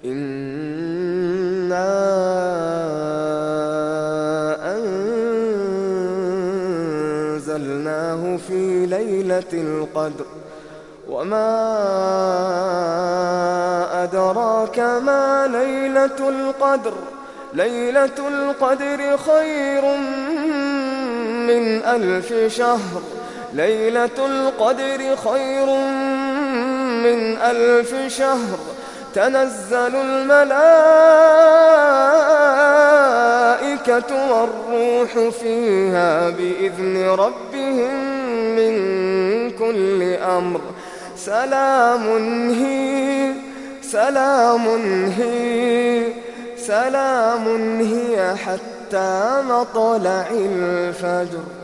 إنا أنزلناه في ليلة القدر وما أدراك ما ليلة القدر ليلة القدر خير من 1000 شهر ليلة القدر خير من 1000 شهر تنزل الملائكة والروح فيها بإذن ربهم من كل أمر سلام هي حتى مطلع الفجر.